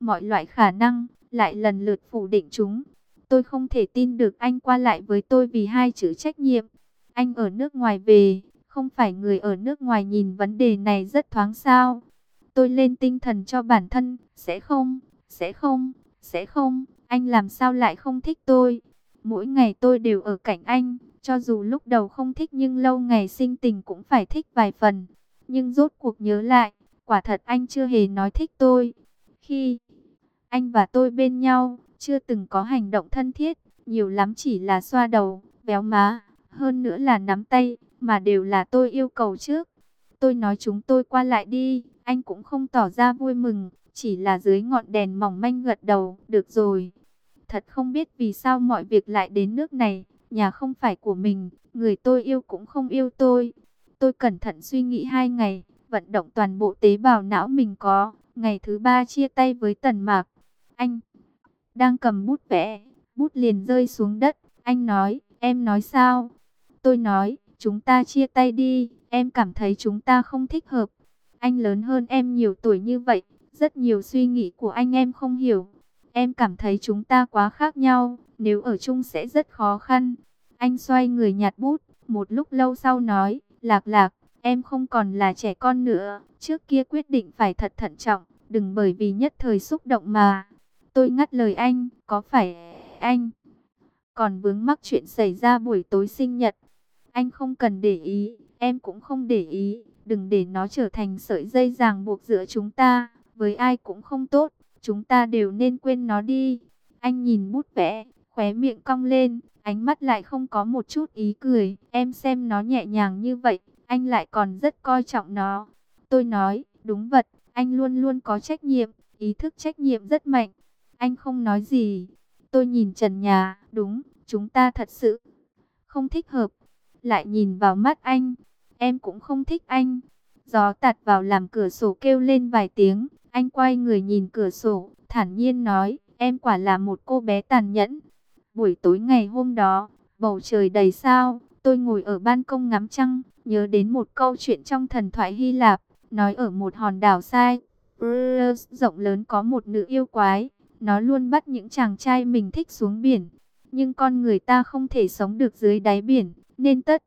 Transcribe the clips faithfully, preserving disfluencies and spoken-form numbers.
mọi loại khả năng, lại lần lượt phủ định chúng. Tôi không thể tin được anh qua lại với tôi vì hai chữ trách nhiệm. Anh ở nước ngoài về, không phải người ở nước ngoài nhìn vấn đề này rất thoáng sao? Tôi lên tinh thần cho bản thân, sẽ không, sẽ không, sẽ không, anh làm sao lại không thích tôi? Mỗi ngày tôi đều ở cạnh anh, cho dù lúc đầu không thích nhưng lâu ngày sinh tình cũng phải thích vài phần. Nhưng rốt cuộc nhớ lại, quả thật anh chưa hề nói thích tôi. Khi anh và tôi bên nhau, chưa từng có hành động thân thiết, nhiều lắm chỉ là xoa đầu, véo má, hơn nữa là nắm tay, mà đều là tôi yêu cầu trước. Tôi nói chúng tôi qua lại đi, anh cũng không tỏ ra vui mừng, chỉ là dưới ngọn đèn mỏng manh gật đầu, được rồi. Thật không biết vì sao mọi việc lại đến nước này, nhà không phải của mình, người tôi yêu cũng không yêu tôi. Tôi cẩn thận suy nghĩ hai ngày, vận động toàn bộ tế bào não mình có, ngày thứ ba chia tay với Tần Mạc. Anh đang cầm bút vẽ, bút liền rơi xuống đất, anh nói, em nói sao? Tôi nói, chúng ta chia tay đi, em cảm thấy chúng ta không thích hợp. Anh lớn hơn em nhiều tuổi như vậy, rất nhiều suy nghĩ của anh em không hiểu. Em cảm thấy chúng ta quá khác nhau, nếu ở chung sẽ rất khó khăn. Anh xoay người nhặt bút, một lúc lâu sau nói, Lạc Lạc, em không còn là trẻ con nữa, trước kia quyết định phải thật thận trọng, đừng bởi vì nhất thời xúc động mà. Tôi ngắt lời anh, có phải anh còn vướng mắc chuyện xảy ra buổi tối sinh nhật? Anh không cần để ý, em cũng không để ý, đừng để nó trở thành sợi dây ràng buộc giữa chúng ta, với ai cũng không tốt, chúng ta đều nên quên nó đi. Anh nhìn bút vẽ, khóe miệng cong lên, ánh mắt lại không có một chút ý cười, em xem nó nhẹ nhàng như vậy, anh lại còn rất coi trọng nó. Tôi nói, đúng vậy, anh luôn luôn có trách nhiệm, ý thức trách nhiệm rất mạnh. Anh không nói gì. Tôi nhìn trần nhà, đúng, chúng ta thật sự không thích hợp. Lại nhìn vào mắt anh, em cũng không thích anh. Gió tạt vào làm cửa sổ kêu lên vài tiếng, anh quay người nhìn cửa sổ, thản nhiên nói, em quả là một cô bé tàn nhẫn. Buổi tối ngày hôm đó, bầu trời đầy sao, tôi ngồi ở ban công ngắm trăng, nhớ đến một câu chuyện trong thần thoại Hy Lạp, nói ở một hòn đảo sai, rộng lớn có một nữ yêu quái, nó luôn bắt những chàng trai mình thích xuống biển, nhưng con người ta không thể sống được dưới đáy biển, nên tất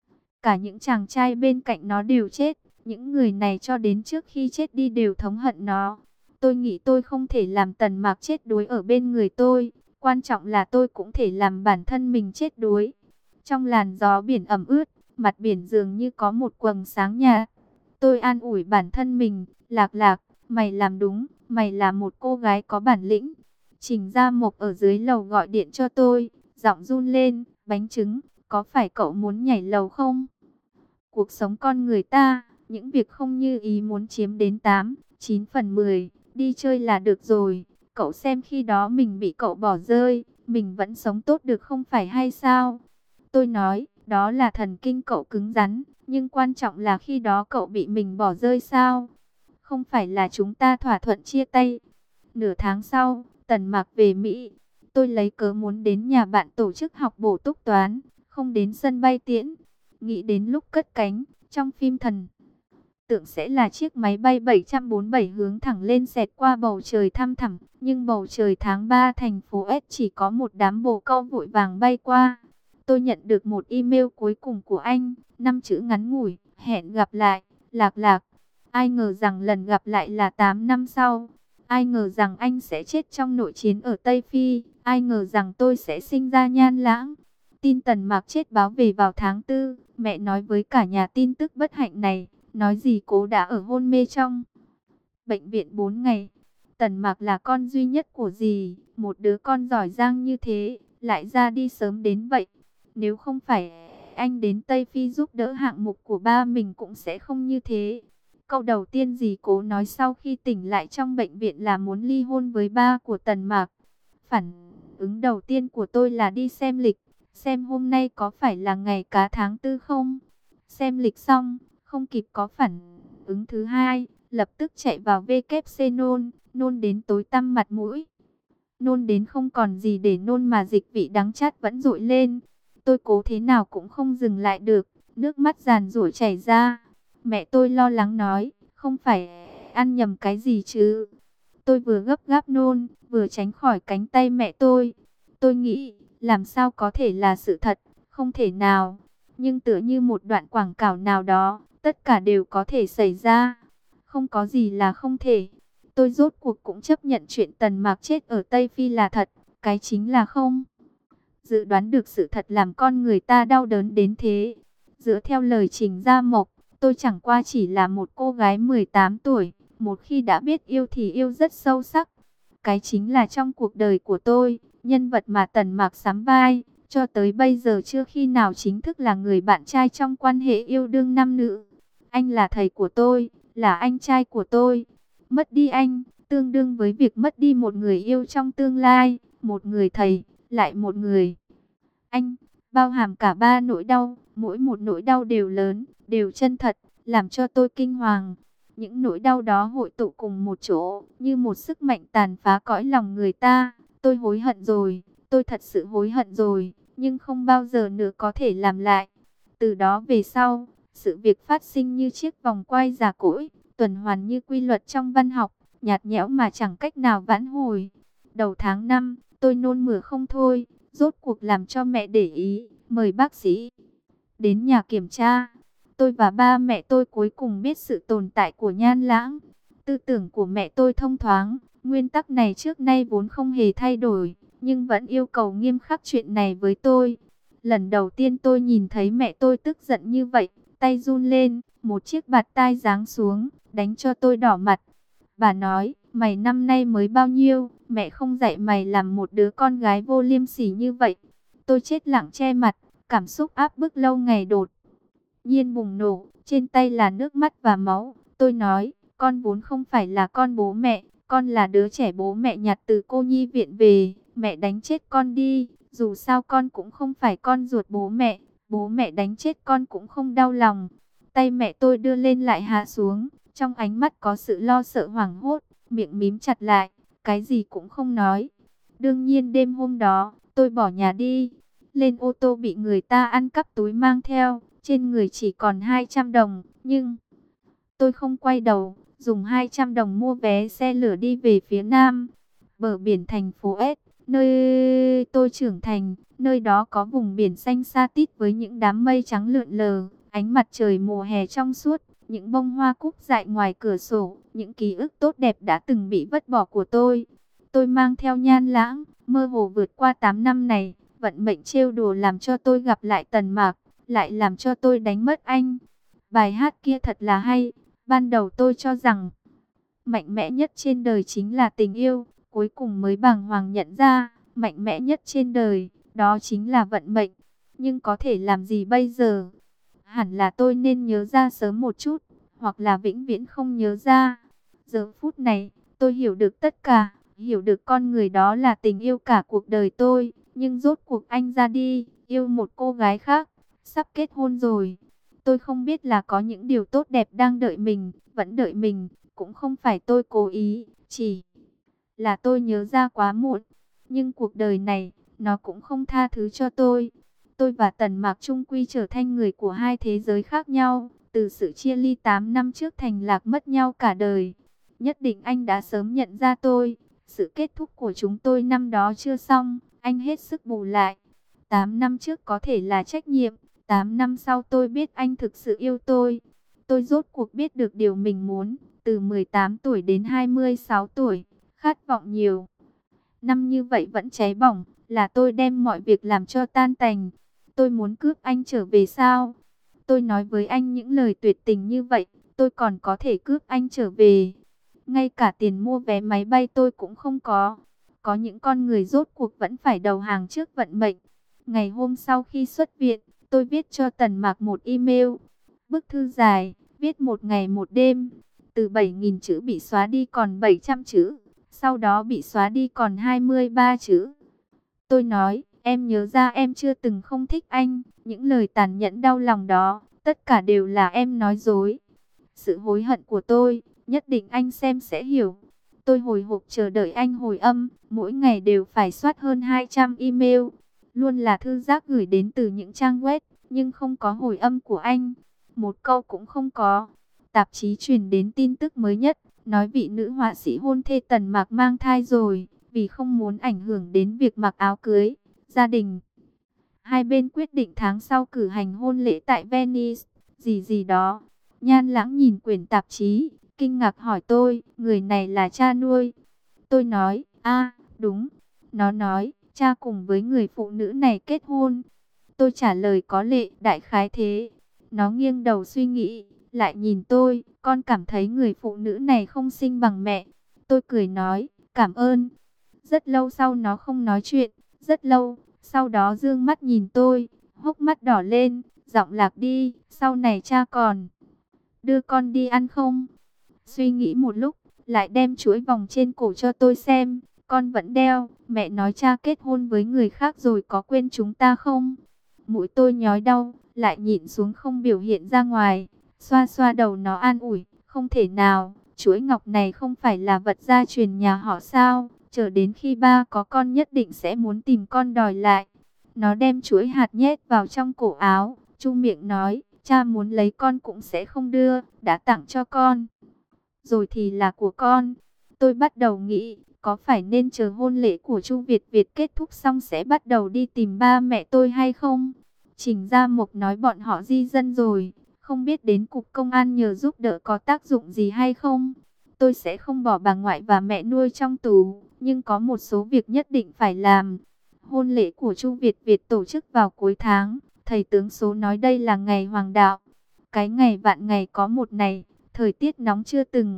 cả những chàng trai bên cạnh nó đều chết. Những người này cho đến trước khi chết đi đều thống hận nó. Tôi nghĩ tôi không thể làm Tần Mạc chết đuối ở bên người tôi. Quan trọng là tôi cũng thể làm bản thân mình chết đuối. Trong làn gió biển ẩm ướt, mặt biển dường như có một quầng sáng nhạt. Tôi an ủi bản thân mình, Lạc Lạc, mày làm đúng, mày là một cô gái có bản lĩnh. Trình Gia Mộc ở dưới lầu gọi điện cho tôi, giọng run lên, bánh trứng, có phải cậu muốn nhảy lầu không? Cuộc sống con người ta, những việc không như ý muốn chiếm đến tám, chín phần mười, đi chơi là được rồi. Cậu xem khi đó mình bị cậu bỏ rơi, mình vẫn sống tốt được không phải hay sao? Tôi nói, đó là thần kinh cậu cứng rắn, nhưng quan trọng là khi đó cậu bị mình bỏ rơi sao? Không phải là chúng ta thỏa thuận chia tay. Nửa tháng sau, Tần Mạc về Mỹ. Tôi lấy cớ muốn đến nhà bạn tổ chức học bổ túc toán, không đến sân bay tiễn. Nghĩ đến lúc cất cánh, trong phim thần tượng sẽ là chiếc máy bay bảy bốn mươi bảy hướng thẳng lên xẹt qua bầu trời thăm thẳm. Nhưng bầu trời tháng ba thành phố S chỉ có một đám bồ câu vội vàng bay qua. Tôi nhận được một email cuối cùng của anh, năm chữ ngắn ngủi, hẹn gặp lại, Lạc Lạc. Ai ngờ rằng lần gặp lại là tám năm sau. Ai ngờ rằng anh sẽ chết trong nội chiến ở Tây Phi. Ai ngờ rằng tôi sẽ sinh ra Nhan Lãng. Tin Tần Mạc chết báo về vào tháng tư. Mẹ nói với cả nhà tin tức bất hạnh này. Nói gì cố đã ở hôn mê trong bệnh viện bốn ngày. Tần Mạc là con duy nhất của dì. Một đứa con giỏi giang như thế, lại ra đi sớm đến vậy. Nếu không phải anh đến Tây Phi giúp đỡ hạng mục của ba mình cũng sẽ không như thế. Câu đầu tiên dì cố nói sau khi tỉnh lại trong bệnh viện là muốn ly hôn với ba của Tần Mạc. Phản ứng đầu tiên của tôi là đi xem lịch, xem hôm nay có phải là ngày cá tháng tư không. Xem lịch xong, không kịp có phản ứng thứ hai, lập tức chạy vào vê kép xê nôn, nôn đến tối tăm mặt mũi. Nôn đến không còn gì để nôn mà dịch vị đắng chát vẫn dội lên. Tôi cố thế nào cũng không dừng lại được, nước mắt giàn giụa chảy ra. Mẹ tôi lo lắng nói, không phải ăn nhầm cái gì chứ? Tôi vừa gấp gáp nôn, vừa tránh khỏi cánh tay mẹ tôi. Tôi nghĩ, làm sao có thể là sự thật, không thể nào. Nhưng tựa như một đoạn quảng cáo nào đó, tất cả đều có thể xảy ra. Không có gì là không thể. Tôi rốt cuộc cũng chấp nhận chuyện Tần Mạc chết ở Tây Phi là thật. Cái chính là không dự đoán được sự thật làm con người ta đau đớn đến thế. Dựa theo lời Trình Gia Mộc, tôi chẳng qua chỉ là một cô gái mười tám tuổi. Một khi đã biết yêu thì yêu rất sâu sắc. Cái chính là trong cuộc đời của tôi, nhân vật mà Tần Mạc sắm vai, cho tới bây giờ chưa khi nào chính thức là người bạn trai trong quan hệ yêu đương nam nữ. Anh là thầy của tôi, là anh trai của tôi. Mất đi anh, tương đương với việc mất đi một người yêu trong tương lai, một người thầy, lại một người anh, bao hàm cả ba nỗi đau, mỗi một nỗi đau đều lớn, đều chân thật, làm cho tôi kinh hoàng. Những nỗi đau đó hội tụ cùng một chỗ, như một sức mạnh tàn phá cõi lòng người ta. Tôi hối hận rồi, tôi thật sự hối hận rồi, nhưng không bao giờ nữa có thể làm lại. Từ đó về sau, sự việc phát sinh như chiếc vòng quay già cỗi, tuần hoàn như quy luật trong văn học, nhạt nhẽo mà chẳng cách nào vãn hồi. Đầu tháng năm, tôi nôn mửa không thôi, rốt cuộc làm cho mẹ để ý, mời bác sĩ đến nhà kiểm tra. Tôi và ba mẹ tôi cuối cùng biết sự tồn tại của Nhan Lãng. Tư tưởng của mẹ tôi thông thoáng, nguyên tắc này trước nay vốn không hề thay đổi, nhưng vẫn yêu cầu nghiêm khắc chuyện này với tôi. Lần đầu tiên tôi nhìn thấy mẹ tôi tức giận như vậy, tay run lên, một chiếc bạt tai giáng xuống, đánh cho tôi đỏ mặt. Bà nói, mày năm nay mới bao nhiêu, mẹ không dạy mày làm một đứa con gái vô liêm sỉ như vậy. Tôi chết lặng che mặt, cảm xúc áp bức lâu ngày đột nhiên bùng nổ, trên tay là nước mắt và máu. Tôi nói, con vốn không phải là con bố mẹ, con là đứa trẻ bố mẹ nhặt từ cô nhi viện về, mẹ đánh chết con đi, dù sao con cũng không phải con ruột bố mẹ, bố mẹ đánh chết con cũng không đau lòng. Tay mẹ tôi đưa lên lại hạ xuống, trong ánh mắt có sự lo sợ hoảng hốt, miệng mím chặt lại, cái gì cũng không nói. Đương nhiên đêm hôm đó, tôi bỏ nhà đi, lên ô tô bị người ta ăn cắp túi mang theo, trên người chỉ còn hai trăm đồng, nhưng tôi không quay đầu, dùng hai trăm đồng mua vé xe lửa đi về phía nam, bờ biển thành phố S, nơi tôi trưởng thành, nơi đó có vùng biển xanh xa tít với những đám mây trắng lượn lờ, ánh mặt trời mùa hè trong suốt, những bông hoa cúc dại ngoài cửa sổ, những ký ức tốt đẹp đã từng bị vứt bỏ của tôi. Tôi mang theo Nhan Lãng, mơ hồ vượt qua tám năm này, vận mệnh trêu đùa làm cho tôi gặp lại Tần Mạc, lại làm cho tôi đánh mất anh. Bài hát kia thật là hay, ban đầu tôi cho rằng mạnh mẽ nhất trên đời chính là tình yêu, cuối cùng mới bàng hoàng nhận ra, mạnh mẽ nhất trên đời, đó chính là vận mệnh. Nhưng có thể làm gì bây giờ? Hẳn là tôi nên nhớ ra sớm một chút, hoặc là vĩnh viễn không nhớ ra. Giờ phút này, tôi hiểu được tất cả, hiểu được con người đó là tình yêu cả cuộc đời tôi. Nhưng rốt cuộc anh ra đi, yêu một cô gái khác, sắp kết hôn rồi. Tôi không biết là có những điều tốt đẹp đang đợi mình, vẫn đợi mình, cũng không phải tôi cố ý, chỉ là tôi nhớ ra quá muộn. Nhưng cuộc đời này, nó cũng không tha thứ cho tôi. Tôi và Tần Mạc chung quy trở thành người của hai thế giới khác nhau, từ sự chia ly tám năm trước thành lạc mất nhau cả đời. Nhất định anh đã sớm nhận ra tôi, sự kết thúc của chúng tôi năm đó chưa xong, anh hết sức bù lại. tám năm trước có thể là trách nhiệm, tám năm sau tôi biết anh thực sự yêu tôi. Tôi rốt cuộc biết được điều mình muốn, từ mười tám tuổi đến hai mươi sáu tuổi, khát vọng nhiều. Năm như vậy vẫn cháy bỏng, là tôi đem mọi việc làm cho tan tành. Tôi muốn cướp anh trở về sao? Tôi nói với anh những lời tuyệt tình như vậy, tôi còn có thể cướp anh trở về. Ngay cả tiền mua vé máy bay tôi cũng không có. Có những con người rốt cuộc vẫn phải đầu hàng trước vận mệnh. Ngày hôm sau khi xuất viện, tôi viết cho Tần Mạc một email. Bức thư dài, viết một ngày một đêm. Từ bảy nghìn chữ bị xóa đi còn bảy trăm chữ. Sau đó bị xóa đi còn hai mươi ba chữ. Tôi nói, em nhớ ra em chưa từng không thích anh. Những lời tàn nhẫn đau lòng đó, tất cả đều là em nói dối. Sự hối hận của tôi, nhất định anh xem sẽ hiểu. Tôi hồi hộp chờ đợi anh hồi âm, mỗi ngày đều phải soát hơn hai trăm email. Luôn là thư giác gửi đến từ những trang web, nhưng không có hồi âm của anh. Một câu cũng không có. Tạp chí truyền đến tin tức mới nhất, nói vị nữ họa sĩ hôn thê Tần Mạc mang thai rồi, vì không muốn ảnh hưởng đến việc mặc áo cưới, gia đình hai bên quyết định tháng sau cử hành hôn lễ tại Venice, gì gì đó. Nhan Lãng nhìn quyển tạp chí, kinh ngạc hỏi tôi, người này là cha nuôi? Tôi nói, a, đúng. Nó nói, cha cùng với người phụ nữ này kết hôn. Tôi trả lời có lệ, đại khái thế. Nó nghiêng đầu suy nghĩ, lại nhìn tôi, con cảm thấy người phụ nữ này không xinh bằng mẹ. Tôi cười nói, cảm ơn. Rất lâu sau nó không nói chuyện, rất lâu, sau đó dương mắt nhìn tôi, hốc mắt đỏ lên, giọng lạc đi, sau này cha còn đưa con đi ăn không? Suy nghĩ một lúc, lại đem chuỗi vòng trên cổ cho tôi xem, con vẫn đeo, mẹ nói cha kết hôn với người khác rồi có quên chúng ta không? Mũi tôi nhói đau, lại nhịn xuống không biểu hiện ra ngoài, xoa xoa đầu nó an ủi, không thể nào, chuỗi ngọc này không phải là vật gia truyền nhà họ sao, chờ đến khi ba có con nhất định sẽ muốn tìm con đòi lại. Nó đem chuỗi hạt nhét vào trong cổ áo, chu miệng nói, cha muốn lấy con cũng sẽ không đưa, đã tặng cho con rồi thì là của con. Tôi bắt đầu nghĩ, có phải nên chờ hôn lễ của Chu Việt Việt kết thúc xong sẽ bắt đầu đi tìm ba mẹ tôi hay không? Trình Gia Mộc nói bọn họ di dân rồi, không biết đến cục công an nhờ giúp đỡ có tác dụng gì hay không? Tôi sẽ không bỏ bà ngoại và mẹ nuôi trong tù, nhưng có một số việc nhất định phải làm. Hôn lễ của Chu Việt Việt tổ chức vào cuối tháng, thầy tướng số nói đây là ngày hoàng đạo. Cái ngày vạn ngày có một này, thời tiết nóng chưa từng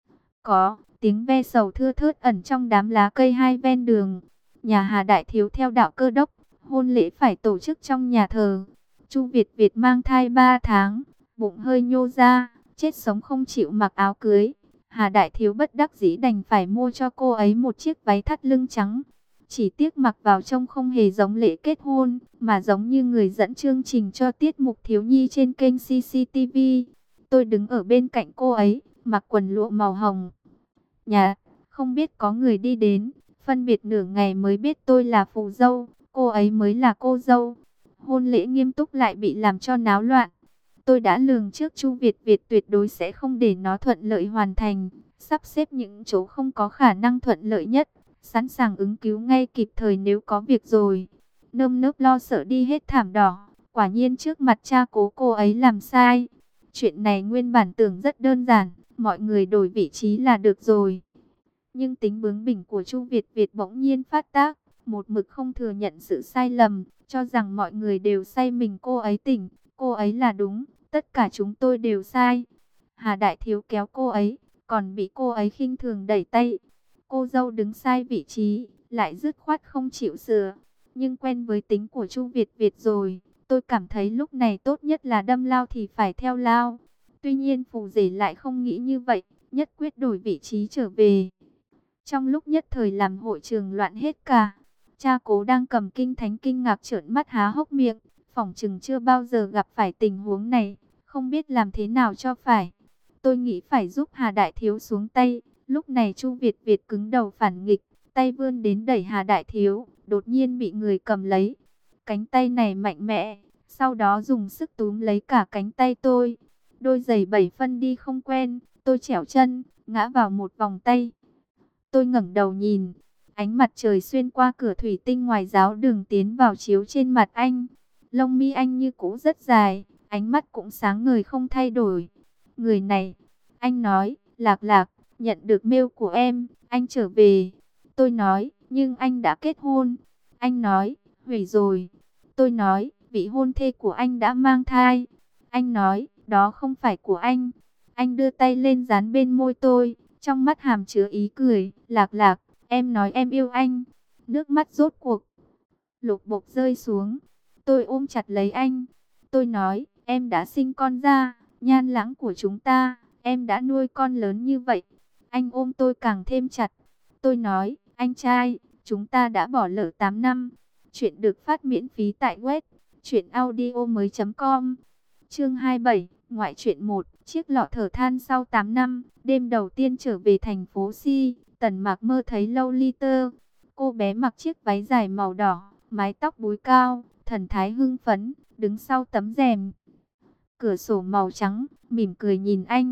có, tiếng ve sầu thưa thớt ẩn trong đám lá cây hai ven đường. Nhà Hà Đại Thiếu theo đạo Cơ đốc, hôn lễ phải tổ chức trong nhà thờ. Chu Việt Việt mang thai ba tháng, bụng hơi nhô ra, chết sống không chịu mặc áo cưới. Hà Đại Thiếu bất đắc dĩ đành phải mua cho cô ấy một chiếc váy thắt lưng trắng. Chỉ tiếc mặc vào trông không hề giống lễ kết hôn, mà giống như người dẫn chương trình cho tiết mục thiếu nhi trên kênh xê xê tê vê. Tôi đứng ở bên cạnh cô ấy, mặc quần lụa màu hồng. Nhà, không biết có người đi đến, phân biệt nửa ngày mới biết tôi là phù dâu, cô ấy mới là cô dâu. Hôn lễ nghiêm túc lại bị làm cho náo loạn. Tôi đã lường trước Chu Việt Việt tuyệt đối sẽ không để nó thuận lợi hoàn thành, sắp xếp những chỗ không có khả năng thuận lợi nhất, sẵn sàng ứng cứu ngay kịp thời nếu có việc rồi. Nơm nớp lo sợ đi hết thảm đỏ, quả nhiên trước mặt cha cố cô ấy làm sai. Chuyện này nguyên bản tưởng rất đơn giản, mọi người đổi vị trí là được rồi. Nhưng tính bướng bỉnh của Chu Việt Việt bỗng nhiên phát tác, một mực không thừa nhận sự sai lầm, cho rằng mọi người đều sai mình cô ấy tỉnh, cô ấy là đúng, tất cả chúng tôi đều sai. Hà Đại Thiếu kéo cô ấy, còn bị cô ấy khinh thường đẩy tay. Cô dâu đứng sai vị trí, lại dứt khoát không chịu sửa. Nhưng quen với tính của Chu Việt Việt rồi, tôi cảm thấy lúc này tốt nhất là đâm lao thì phải theo lao. Tuy nhiên phù rể lại không nghĩ như vậy, nhất quyết đổi vị trí trở về. Trong lúc nhất thời làm hội trường loạn hết cả, cha cố đang cầm kinh thánh kinh ngạc trợn mắt há hốc miệng, phỏng chừng chưa bao giờ gặp phải tình huống này, không biết làm thế nào cho phải. Tôi nghĩ phải giúp Hà Đại Thiếu xuống tay, lúc này Chu Việt Việt cứng đầu phản nghịch, tay vươn đến đẩy Hà Đại Thiếu, đột nhiên bị người cầm lấy. Cánh tay này mạnh mẽ, sau đó dùng sức túm lấy cả cánh tay tôi. Đôi giày bảy phân đi không quen, tôi trẻo chân, ngã vào một vòng tay. Tôi ngẩng đầu nhìn, ánh mặt trời xuyên qua cửa thủy tinh ngoài giáo đường tiến vào chiếu trên mặt anh. Lông mi anh như cũ rất dài, ánh mắt cũng sáng ngời không thay đổi. Người này, anh nói, Lạc Lạc, nhận được mail của em, anh trở về. Tôi nói, nhưng anh đã kết hôn. Anh nói, hủy rồi. Tôi nói, vị hôn thê của anh đã mang thai. Anh nói, đó không phải của anh. Anh đưa tay lên dán bên môi tôi, trong mắt hàm chứa ý cười. Lạc Lạc, em nói em yêu anh. Nước mắt rốt cuộc lục bục rơi xuống. Tôi ôm chặt lấy anh. Tôi nói, em đã sinh con ra, Nhan Lãng của chúng ta, em đã nuôi con lớn như vậy. Anh ôm tôi càng thêm chặt. Tôi nói, anh trai, chúng ta đã bỏ lỡ tám năm. Chuyện được phát miễn phí tại web truyện audio mới chấm com. Chương hai mươi bảy, ngoại truyện một, chiếc lọ thở than sau tám năm, đêm đầu tiên trở về thành phố Si, Tần Mạc mơ thấy Lolita. Cô bé mặc chiếc váy dài màu đỏ, mái tóc búi cao, thần thái hưng phấn, đứng sau tấm rèm cửa sổ màu trắng, mỉm cười nhìn anh.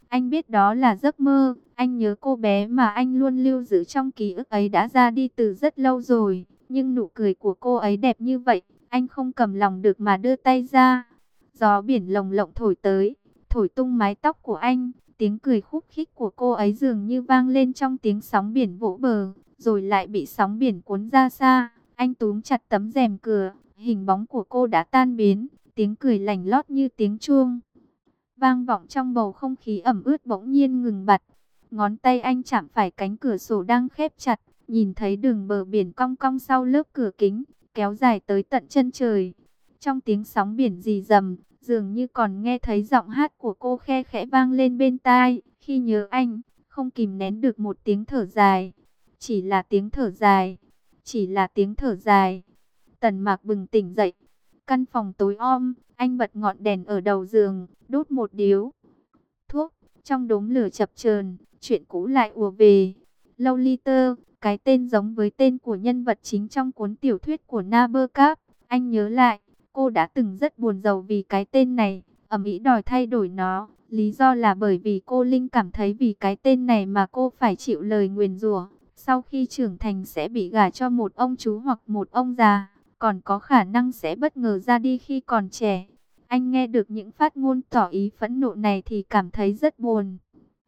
Anh biết đó là giấc mơ, anh nhớ cô bé mà anh luôn lưu giữ trong ký ức ấy đã ra đi từ rất lâu rồi. Nhưng nụ cười của cô ấy đẹp như vậy, anh không cầm lòng được mà đưa tay ra. Gió biển lồng lộng thổi tới, thổi tung mái tóc của anh. Tiếng cười khúc khích của cô ấy dường như vang lên trong tiếng sóng biển vỗ bờ, rồi lại bị sóng biển cuốn ra xa. Anh túm chặt tấm rèm cửa, hình bóng của cô đã tan biến, tiếng cười lành lót như tiếng chuông vang vọng trong bầu không khí ẩm ướt bỗng nhiên ngừng bặt. Ngón tay anh chạm phải cánh cửa sổ đang khép chặt, nhìn thấy đường bờ biển cong cong sau lớp cửa kính, kéo dài tới tận chân trời. Trong tiếng sóng biển rì rầm, dường như còn nghe thấy giọng hát của cô khe khẽ vang lên bên tai. Khi nhớ anh, không kìm nén được một tiếng thở dài. Chỉ là tiếng thở dài, chỉ là tiếng thở dài. Tần Mạc bừng tỉnh dậy. Căn phòng tối om, anh bật ngọn đèn ở đầu giường, đốt một điếu thuốc. Trong đốm lửa chập chờn, chuyện cũ lại ùa về. Lolita, cái tên giống với tên của nhân vật chính trong cuốn tiểu thuyết của Nabokov. Anh nhớ lại, cô đã từng rất buồn rầu vì cái tên này, ầm ĩ đòi thay đổi nó. Lý do là bởi vì cô Linh cảm thấy vì cái tên này mà cô phải chịu lời nguyền rủa. Sau khi trưởng thành sẽ bị gả cho một ông chú hoặc một ông già, còn có khả năng sẽ bất ngờ ra đi khi còn trẻ. Anh nghe được những phát ngôn tỏ ý phẫn nộ này thì cảm thấy rất buồn.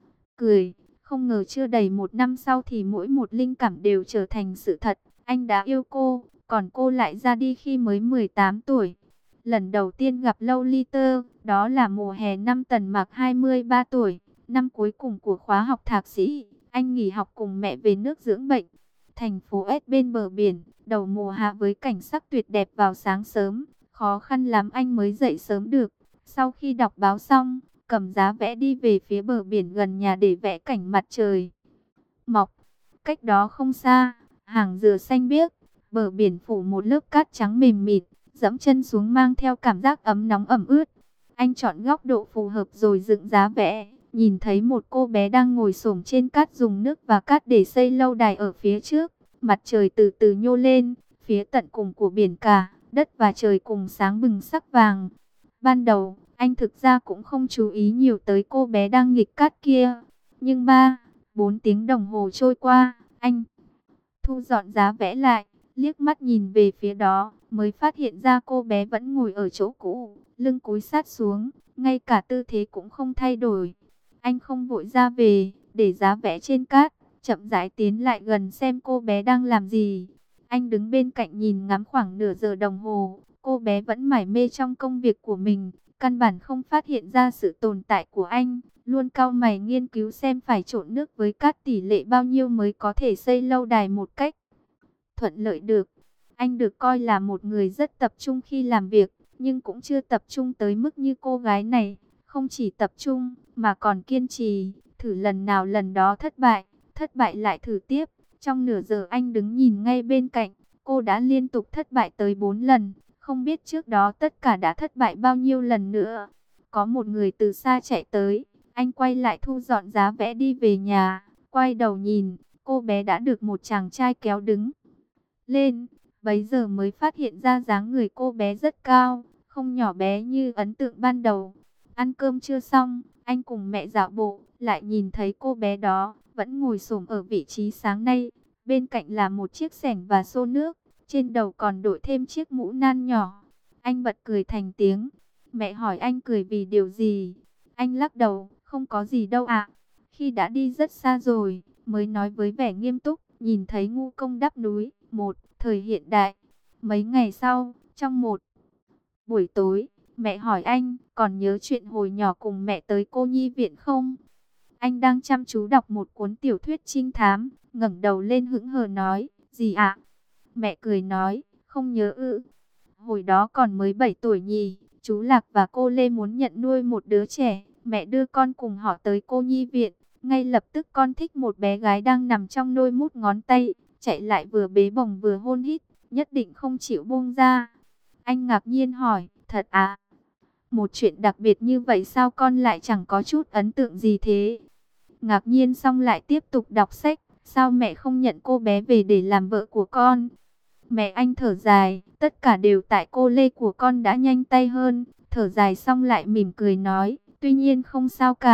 Cười, không ngờ chưa đầy một năm sau thì mỗi một linh cảm đều trở thành sự thật. Anh đã yêu cô, còn cô lại ra đi khi mới mười tám tuổi. Lần đầu tiên gặp Lolita, đó là mùa hè năm Tần Mạc hai mươi ba tuổi, năm cuối cùng của khóa học thạc sĩ. Anh nghỉ học cùng mẹ về nước dưỡng bệnh. Thành phố S bên bờ biển, đầu mùa hạ với cảnh sắc tuyệt đẹp vào sáng sớm. Khó khăn lắm anh mới dậy sớm được. Sau khi đọc báo xong, cầm giá vẽ đi về phía bờ biển gần nhà để vẽ cảnh mặt trời mọc. Cách đó không xa, hàng dừa xanh biếc, bờ biển phủ một lớp cát trắng mềm mịt, dẫm chân xuống mang theo cảm giác ấm nóng ẩm ướt. Anh chọn góc độ phù hợp rồi dựng giá vẽ, nhìn thấy một cô bé đang ngồi xổm trên cát dùng nước và cát để xây lâu đài ở phía trước. Mặt trời từ từ nhô lên, phía tận cùng của biển cả, đất và trời cùng sáng bừng sắc vàng. Ban đầu, anh thực ra cũng không chú ý nhiều tới cô bé đang nghịch cát kia. Nhưng ba, bốn tiếng đồng hồ trôi qua, anh thu dọn giá vẽ lại, liếc mắt nhìn về phía đó, mới phát hiện ra cô bé vẫn ngồi ở chỗ cũ, lưng cúi sát xuống, ngay cả tư thế cũng không thay đổi. Anh không vội ra về, để giá vẽ trên cát, chậm rãi tiến lại gần xem cô bé đang làm gì. Anh đứng bên cạnh nhìn ngắm khoảng nửa giờ đồng hồ, cô bé vẫn mải mê trong công việc của mình, căn bản không phát hiện ra sự tồn tại của anh, luôn cau mày nghiên cứu xem phải trộn nước với cát tỷ lệ bao nhiêu mới có thể xây lâu đài một cách thuận lợi được. Anh được coi là một người rất tập trung khi làm việc, nhưng cũng chưa tập trung tới mức như cô gái này. Không chỉ tập trung, mà còn kiên trì, thử lần nào lần đó thất bại, thất bại lại thử tiếp. Trong nửa giờ anh đứng nhìn ngay bên cạnh, cô đã liên tục thất bại tới bốn lần. Không biết trước đó tất cả đã thất bại bao nhiêu lần nữa. Có một người từ xa chạy tới, anh quay lại thu dọn giá vẽ đi về nhà. Quay đầu nhìn, cô bé đã được một chàng trai kéo đứng lên. Bấy giờ mới phát hiện ra dáng người cô bé rất cao, không nhỏ bé như ấn tượng ban đầu. Ăn cơm chưa xong, anh cùng mẹ dạo bộ, lại nhìn thấy cô bé đó, vẫn ngồi xổm ở vị trí sáng nay. Bên cạnh là một chiếc xẻng và xô nước, trên đầu còn đội thêm chiếc mũ nan nhỏ. Anh bật cười thành tiếng. Mẹ hỏi anh cười vì điều gì? Anh lắc đầu, không có gì đâu ạ. Khi đã đi rất xa rồi, mới nói với vẻ nghiêm túc, nhìn thấy ngu công đắp núi, một thời hiện đại. Mấy ngày sau, trong một buổi tối, mẹ hỏi anh, còn nhớ chuyện hồi nhỏ cùng mẹ tới cô nhi viện không? Anh đang chăm chú đọc một cuốn tiểu thuyết trinh thám, ngẩng đầu lên hững hờ nói, gì ạ? Mẹ cười nói, không nhớ ư. Hồi đó còn mới bảy tuổi nhỉ, chú Lạc và cô Lê muốn nhận nuôi một đứa trẻ, mẹ đưa con cùng họ tới cô nhi viện. Ngay lập tức con thích một bé gái đang nằm trong nôi mút ngón tay, chạy lại vừa bế bồng vừa hôn hít, nhất định không chịu buông ra. Anh ngạc nhiên hỏi, thật à? Một chuyện đặc biệt như vậy sao con lại chẳng có chút ấn tượng gì thế? Ngạc nhiên xong lại tiếp tục đọc sách, sao mẹ không nhận cô bé về để làm vợ của con? Mẹ anh thở dài, tất cả đều tại cô Lê của con đã nhanh tay hơn. Thở dài xong lại mỉm cười nói, tuy nhiên không sao cả,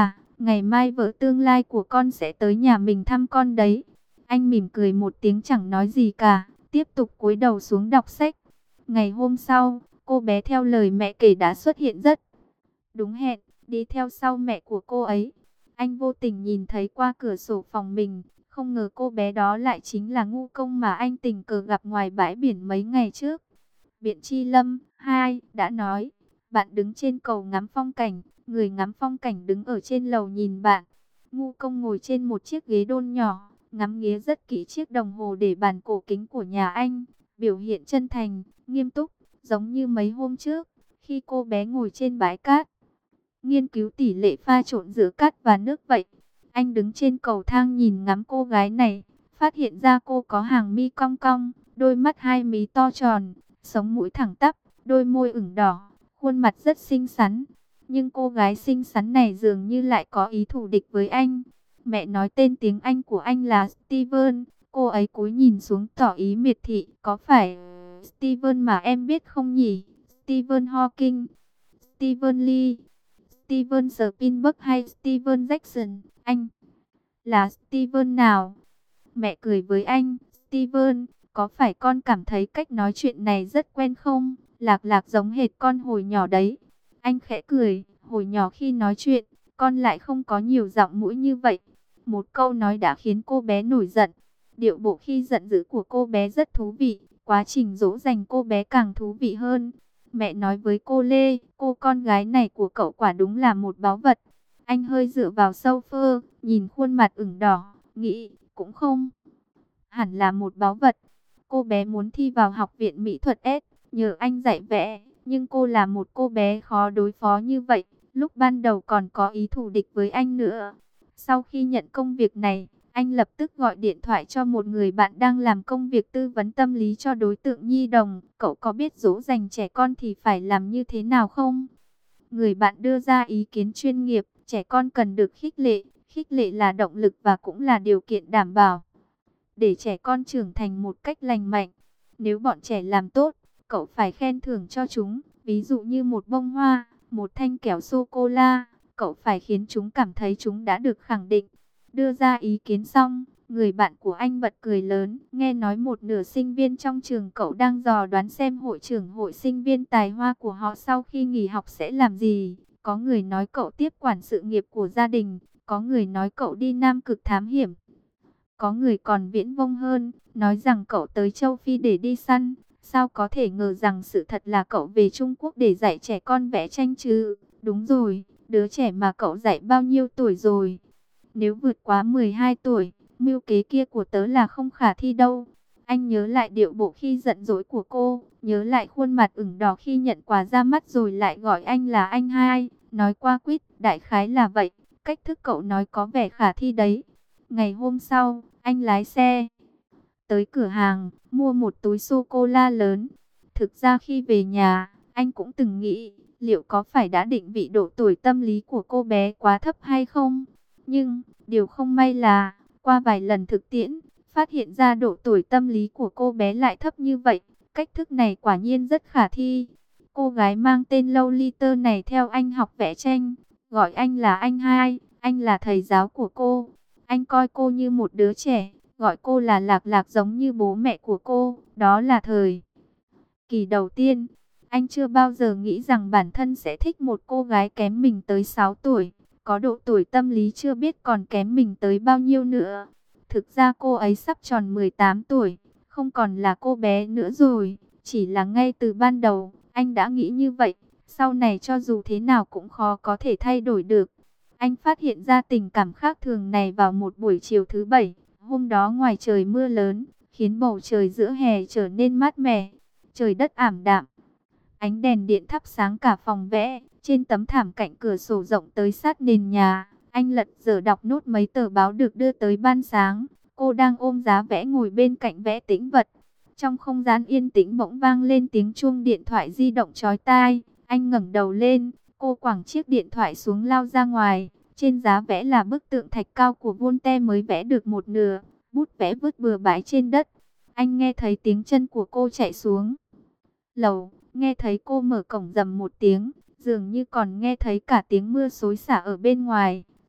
Ngày mai vợ tương lai của con sẽ tới nhà mình thăm con đấy. Anh mỉm cười một tiếng chẳng nói gì cả, tiếp tục cúi đầu xuống đọc sách. Ngày hôm sau, cô bé theo lời mẹ kể đã xuất hiện rất đúng hẹn, đi theo sau mẹ của cô ấy. Anh vô tình nhìn thấy qua cửa sổ phòng mình, không ngờ cô bé đó lại chính là ngu công mà anh tình cờ gặp ngoài bãi biển mấy ngày trước. Biện Chi Lâm hai đã nói, bạn đứng trên cầu ngắm phong cảnh, người ngắm phong cảnh đứng ở trên lầu nhìn bạn. Ngu công ngồi trên một chiếc ghế đôn nhỏ, ngắm nghía rất kỹ chiếc đồng hồ để bàn cổ kính của nhà anh, biểu hiện chân thành, nghiêm túc, giống như mấy hôm trước, khi cô bé ngồi trên bãi cát, nghiên cứu tỷ lệ pha trộn giữa cát và nước vậy. Anh đứng trên cầu thang nhìn ngắm cô gái này, phát hiện ra cô có hàng mi cong cong, đôi mắt hai mí to tròn, sống mũi thẳng tắp, đôi môi ửng đỏ, khuôn mặt rất xinh xắn. Nhưng cô gái xinh xắn này dường như lại có ý thù địch với anh. Mẹ nói tên tiếng Anh của anh là Steven, cô ấy cúi nhìn xuống tỏ ý miệt thị. Có phải Steven mà em biết không nhỉ? Stephen Hawking, Stephen Lee, Steven Spielberg hay Steven Jackson? Anh là Steven nào? Mẹ cười với anh. Steven, có phải con cảm thấy cách nói chuyện này rất quen không? Lạc Lạc giống hệt con hồi nhỏ đấy. Anh khẽ cười, hồi nhỏ khi nói chuyện, con lại không có nhiều giọng mũi như vậy. Một câu nói đã khiến cô bé nổi giận. Điệu bộ khi giận dữ của cô bé rất thú vị, quá trình dỗ dành cô bé càng thú vị hơn. Mẹ nói với cô Lê, cô con gái này của cậu quả đúng là một báu vật. Anh hơi dựa vào sofa, nhìn khuôn mặt ửng đỏ, nghĩ, cũng không hẳn là một báu vật. Cô bé muốn thi vào học viện mỹ thuật S, nhờ anh dạy vẽ, nhưng cô là một cô bé khó đối phó như vậy, lúc ban đầu còn có ý thù địch với anh nữa. Sau khi nhận công việc này, anh lập tức gọi điện thoại cho một người bạn đang làm công việc tư vấn tâm lý cho đối tượng nhi đồng. Cậu có biết dỗ dành trẻ con thì phải làm như thế nào không? Người bạn đưa ra ý kiến chuyên nghiệp, trẻ con cần được khích lệ. Khích lệ là động lực và cũng là điều kiện đảm bảo để trẻ con trưởng thành một cách lành mạnh. Nếu bọn trẻ làm tốt, cậu phải khen thưởng cho chúng. Ví dụ như một bông hoa, một thanh kẹo sô-cô-la, cậu phải khiến chúng cảm thấy chúng đã được khẳng định. Đưa ra ý kiến xong, người bạn của anh bật cười lớn. Nghe nói một nửa sinh viên trong trường cậu đang dò đoán xem hội trưởng hội sinh viên tài hoa của họ sau khi nghỉ học sẽ làm gì. Có người nói cậu tiếp quản sự nghiệp của gia đình, có người nói cậu đi Nam Cực thám hiểm. Có người còn viễn vông hơn, nói rằng cậu tới châu Phi để đi săn. Sao có thể ngờ rằng sự thật là cậu về Trung Quốc để dạy trẻ con vẽ tranh chứ? Đúng rồi, đứa trẻ mà cậu dạy bao nhiêu tuổi rồi? Nếu vượt quá mười hai tuổi, mưu kế kia của tớ là không khả thi đâu. Anh nhớ lại điệu bộ khi giận dỗi của cô, nhớ lại khuôn mặt ửng đỏ khi nhận quà ra mắt rồi lại gọi anh là anh hai. Nói qua quýt, đại khái là vậy, cách thức cậu nói có vẻ khả thi đấy. Ngày hôm sau, anh lái xe tới cửa hàng, mua một túi sô-cô-la lớn. Thực ra khi về nhà, anh cũng từng nghĩ, liệu có phải đã định vị độ tuổi tâm lý của cô bé quá thấp hay không? Nhưng, điều không may là, qua vài lần thực tiễn, phát hiện ra độ tuổi tâm lý của cô bé lại thấp như vậy. Cách thức này quả nhiên rất khả thi. Cô gái mang tên Lolita này theo anh học vẽ tranh, gọi anh là anh hai, anh là thầy giáo của cô. Anh coi cô như một đứa trẻ, gọi cô là Lạc Lạc giống như bố mẹ của cô. Đó là thời kỳ đầu tiên. Anh chưa bao giờ nghĩ rằng bản thân sẽ thích một cô gái kém mình tới sáu tuổi. Có độ tuổi tâm lý chưa biết còn kém mình tới bao nhiêu nữa. Thực ra cô ấy sắp tròn mười tám tuổi, không còn là cô bé nữa rồi. Chỉ là ngay từ ban đầu, anh đã nghĩ như vậy. Sau này cho dù thế nào cũng khó có thể thay đổi được. Anh phát hiện ra tình cảm khác thường này vào một buổi chiều thứ bảy. Hôm đó ngoài trời mưa lớn, khiến bầu trời giữa hè trở nên mát mẻ. Trời đất ảm đạm. Ánh đèn điện thắp sáng cả phòng vẽ. Trên tấm thảm cạnh cửa sổ rộng tới sát nền nhà, anh lật dở đọc nốt mấy tờ báo được đưa tới ban sáng. Cô đang ôm giá vẽ ngồi bên cạnh vẽ tĩnh vật. Trong không gian yên tĩnh bỗng vang lên tiếng chuông điện thoại di động chói tai. Anh ngẩng đầu lên, cô quẳng chiếc điện thoại xuống lao ra ngoài. Trên giá vẽ là bức tượng thạch cao của Voltaire mới vẽ được một nửa, bút vẽ vứt bừa bãi trên đất. Anh nghe thấy tiếng chân của cô chạy xuống lầu, nghe thấy cô mở cổng rầm một tiếng, dường như còn nghe thấy cả tiếng mưa xối xả ở bên ngoài.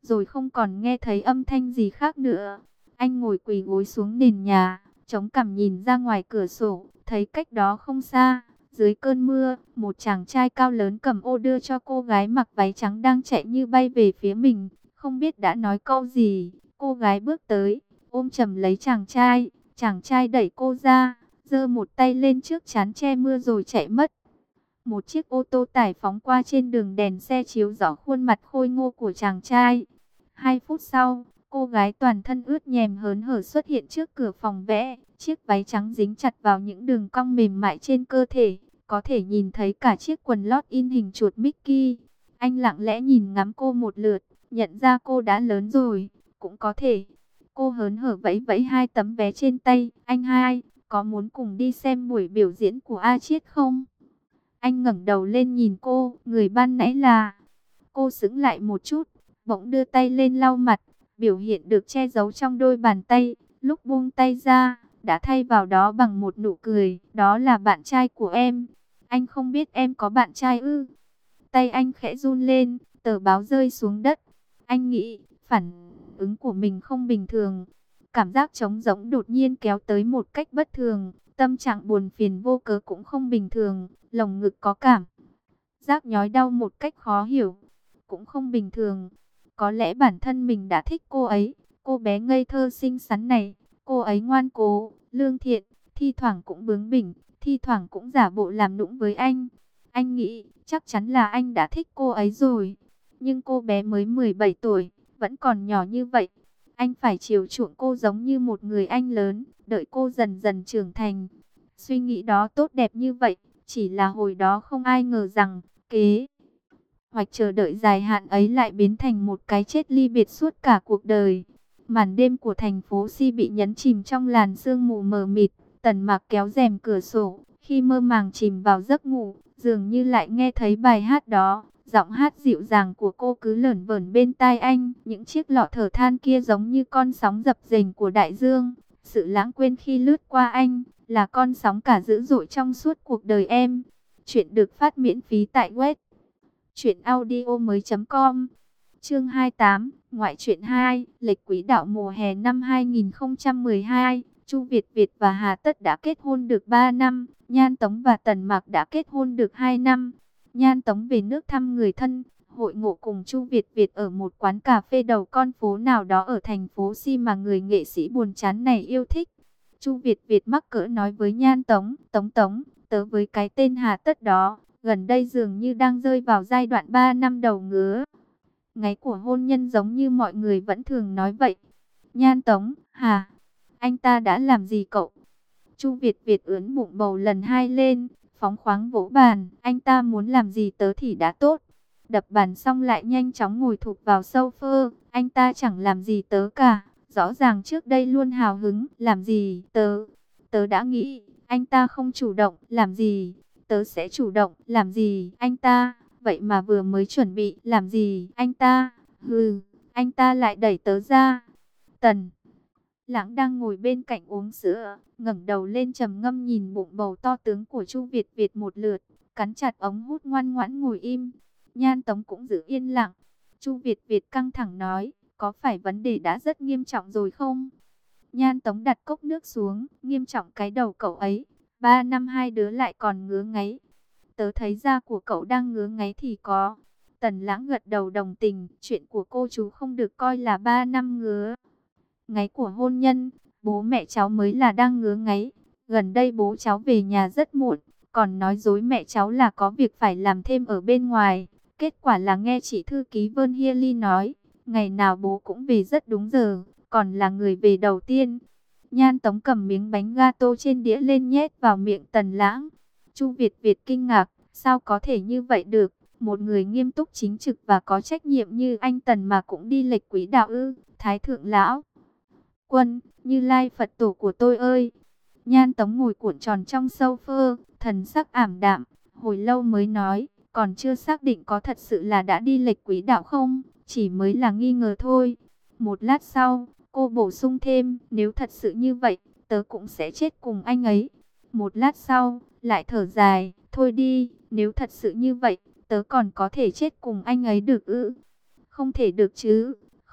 rồi không còn nghe thấy âm thanh gì khác nữa. Anh ngồi quỳ gối xuống nền nhà, chống cằm nhìn ra ngoài cửa sổ, thấy cách đó không xa, dưới cơn mưa, một chàng trai cao lớn cầm ô đưa cho cô gái mặc váy trắng đang chạy như bay về phía mình. Không biết đã nói câu gì, cô gái bước tới, ôm chầm lấy chàng trai. Chàng trai đẩy cô ra, giơ một tay lên trước chắn che mưa rồi chạy mất. Một chiếc ô tô tải phóng qua trên đường, đèn xe chiếu rõ khuôn mặt khôi ngô của chàng trai. Hai phút sau, cô gái toàn thân ướt nhèm hớn hở xuất hiện trước cửa phòng vẽ. Chiếc váy trắng dính chặt vào những đường cong mềm mại trên cơ thể. Có thể nhìn thấy cả chiếc quần lót in hình chuột Mickey. Anh lặng lẽ nhìn ngắm cô một lượt, nhận ra cô đã lớn rồi. Cũng có thể. Cô hớn hở vẫy vẫy hai tấm vé trên tay. Anh hai, có muốn cùng đi xem buổi biểu diễn của A Chiết không? Anh ngẩng đầu lên nhìn cô, người ban nãy là... Cô sững lại một chút, bỗng đưa tay lên lau mặt, biểu hiện được che giấu trong đôi bàn tay. Lúc buông tay ra, đã thay vào đó bằng một nụ cười. Đó là bạn trai của em. Anh không biết em có bạn trai ư? Tay anh khẽ run lên, tờ báo rơi xuống đất. Anh nghĩ, phản ứng của mình không bình thường. Cảm giác trống rỗng đột nhiên kéo tới một cách bất thường. Tâm trạng buồn phiền vô cớ cũng không bình thường. Lồng ngực có cảm giác nhói đau một cách khó hiểu, cũng không bình thường. Có lẽ bản thân mình đã thích cô ấy. Cô bé ngây thơ xinh xắn này. Cô ấy ngoan cố, lương thiện, thi thoảng cũng bướng bỉnh, thi thoảng cũng giả bộ làm nũng với anh. Anh nghĩ chắc chắn là anh đã thích cô ấy rồi. Nhưng cô bé mới mười bảy tuổi, vẫn còn nhỏ như vậy. Anh phải chiều chuộng cô giống như một người anh lớn, đợi cô dần dần trưởng thành. Suy nghĩ đó tốt đẹp như vậy, chỉ là hồi đó không ai ngờ rằng kế hoạch chờ đợi dài hạn ấy lại biến thành một cái chết ly biệt suốt cả cuộc đời. Màn đêm của thành phố Si bị nhấn chìm trong làn sương mù mờ mịt. Tần Mạc kéo rèm cửa sổ, khi mơ màng chìm vào giấc ngủ, dường như lại nghe thấy bài hát đó. Giọng hát dịu dàng của cô cứ lởn vởn bên tai anh. Những chiếc lọ thở than kia giống như con sóng dập dềnh của đại dương. Sự lãng quên khi lướt qua anh là con sóng cả dữ dội trong suốt cuộc đời em. Chuyện được phát miễn phí tại web truyện audio mới chấm com. Chương hai mươi tám, ngoại truyện hai, lệch quỹ đạo mùa hè năm hai nghìn không trăm mười hai. Chu Việt Việt và Hà Tất đã kết hôn được ba năm, Nhan Tống và Tần Mạc đã kết hôn được hai năm. Nhan Tống về nước thăm người thân, hội ngộ cùng Chu Việt Việt ở một quán cà phê đầu con phố nào đó ở thành phố Si mà người nghệ sĩ buồn chán này yêu thích. Chu Việt Việt mắc cỡ nói với Nhan Tống, Tống Tống, tớ với cái tên Hà Tất đó, gần đây dường như đang rơi vào giai đoạn ba năm đầu ngứa ngáy của hôn nhân giống như mọi người vẫn thường nói vậy. Nhan Tống, Hà, anh ta đã làm gì cậu? Chu Việt Việt ướn bụng bầu lần hai lên, phóng khoáng vỗ bàn, anh ta muốn làm gì tớ thì đã tốt. Đập bàn xong lại nhanh chóng ngồi thụp vào sofa, anh ta chẳng làm gì tớ cả, rõ ràng trước đây luôn hào hứng, làm gì tớ, tớ đã nghĩ, anh ta không chủ động, làm gì, tớ sẽ chủ động, làm gì, anh ta, vậy mà vừa mới chuẩn bị, làm gì, anh ta, hừ, anh ta lại đẩy tớ ra. Tần Lãng đang ngồi bên cạnh uống sữa, ngẩng đầu lên trầm ngâm nhìn bụng bầu to tướng của Chu Việt Việt một lượt, cắn chặt ống hút ngoan ngoãn ngồi im. Nhan Tống cũng giữ yên lặng. Chu Việt Việt căng thẳng nói, có phải vấn đề đã rất nghiêm trọng rồi không? Nhan Tống đặt cốc nước xuống, nghiêm trọng cái đầu cậu ấy, ba năm hai đứa lại còn ngứa ngáy. Tớ thấy da của cậu đang ngứa ngáy thì có. Tần Lãng gật đầu đồng tình, chuyện của cô chú không được coi là ba năm ngứa ngáy của hôn nhân, bố mẹ cháu mới là đang ngứa ngáy. Gần đây bố cháu về nhà rất muộn, còn nói dối mẹ cháu là có việc phải làm thêm ở bên ngoài. Kết quả là nghe chị thư ký Vân Hia Ly nói, ngày nào bố cũng về rất đúng giờ, còn là người về đầu tiên. Nhan Tống cầm miếng bánh gato trên đĩa lên nhét vào miệng Tần Lãng. Chu Việt Việt kinh ngạc, sao có thể như vậy được? Một người nghiêm túc chính trực và có trách nhiệm như anh Tần mà cũng đi lệch quỹ đạo ư? Thái thượng lão Quân, Như Lai Phật tổ của tôi ơi! Nhan Tống ngồi cuộn tròn trong sofa, thần sắc ảm đạm, hồi lâu mới nói, còn chưa xác định có thật sự là đã đi lệch quỹ đạo không, chỉ mới là nghi ngờ thôi. Một lát sau, cô bổ sung thêm, nếu thật sự như vậy, tớ cũng sẽ chết cùng anh ấy. Một lát sau, lại thở dài, thôi đi, nếu thật sự như vậy, tớ còn có thể chết cùng anh ấy được ư? Không thể được chứ,